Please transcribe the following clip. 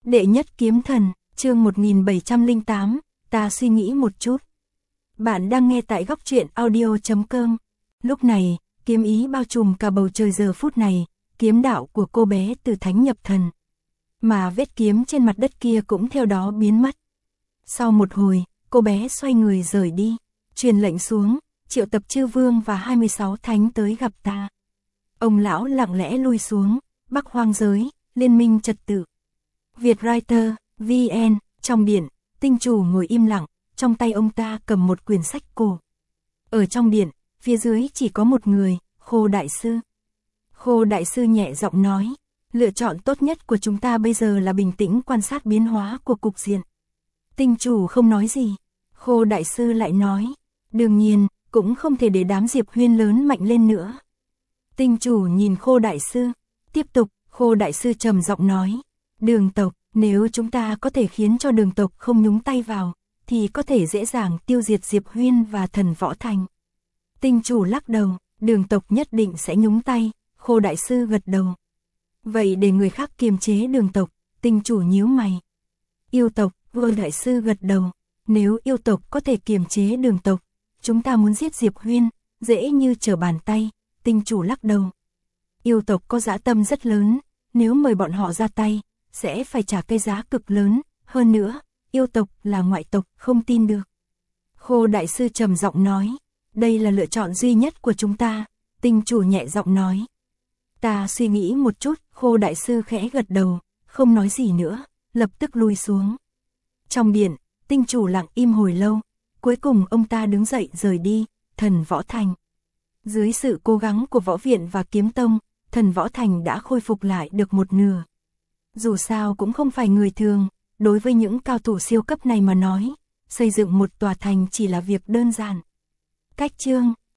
Đệ nhất kiếm thần, chương 1708, ta suy nghĩ một chút. Bạn đang nghe tại góc truyện audio.com. Lúc này, kiếm ý bao trùm cả bầu trời giờ phút này, kiếm đạo của cô bé từ thánh nhập thần. Mà vết kiếm trên mặt đất kia cũng theo đó biến mất. Sau một hồi, cô bé xoay người rời đi, truyền lệnh xuống, triệu tập chư vương và 26 thánh tới gặp ta. Ông lão lặng lẽ lui xuống, Bắc Hoang giới, liên minh trật tự. Vietwriter, VN, trong điện, tinh chủ ngồi im lặng, trong tay ông ta cầm một quyển sách cổ. Ở trong điện, phía dưới chỉ có một người, Khô Đại Sư. Khô Đại Sư nhẹ giọng nói, lựa chọn tốt nhất của chúng ta bây giờ là bình tĩnh quan sát biến hóa của cục diện. Tinh chủ không nói gì, Khô Đại Sư lại nói, đương nhiên, cũng không thể để đám Diệp Huyên lớn mạnh lên nữa. Tinh chủ nhìn Khô Đại Sư, tiếp tục, Khô Đại Sư trầm giọng nói, Đường tộc, nếu chúng ta có thể khiến cho Đường tộc không nhúng tay vào, thì có thể dễ dàng tiêu diệt Diệp Huyên và Thần Võ Thành. Tinh chủ lắc đầu, Đường tộc nhất định sẽ nhúng tay, Khô Đại Sư gật đầu. Vậy để người khác kiềm chế Đường tộc, tinh chủ nhíu mày. Yêu tộc, Khô Đại Sư gật đầu, nếu yêu tộc có thể kiềm chế Đường tộc, chúng ta muốn giết Diệp Huyên, dễ như trở bàn tay, tinh chủ lắc đầu. Yêu tộc có dã tâm rất lớn, nếu mời bọn họ ra tay, sẽ phải trả cái giá cực lớn, hơn nữa, yêu tộc là ngoại tộc, không tin được. Khô Đại Sư trầm giọng nói, đây là lựa chọn duy nhất của chúng ta, tinh chủ nhẹ giọng nói. Ta suy nghĩ một chút, Khô Đại Sư khẽ gật đầu, không nói gì nữa, lập tức lui xuống. Trong điện, tinh chủ lặng im hồi lâu, cuối cùng ông ta đứng dậy rời đi, Thần Võ Thành. Dưới sự cố gắng của Võ Viện và Kiếm Tông, Thần Võ Thành đã khôi phục lại được một nửa. Dù sao cũng không phải người thường, đối với những cao thủ siêu cấp này mà nói, xây dựng một tòa thành chỉ là việc đơn giản. Cách chương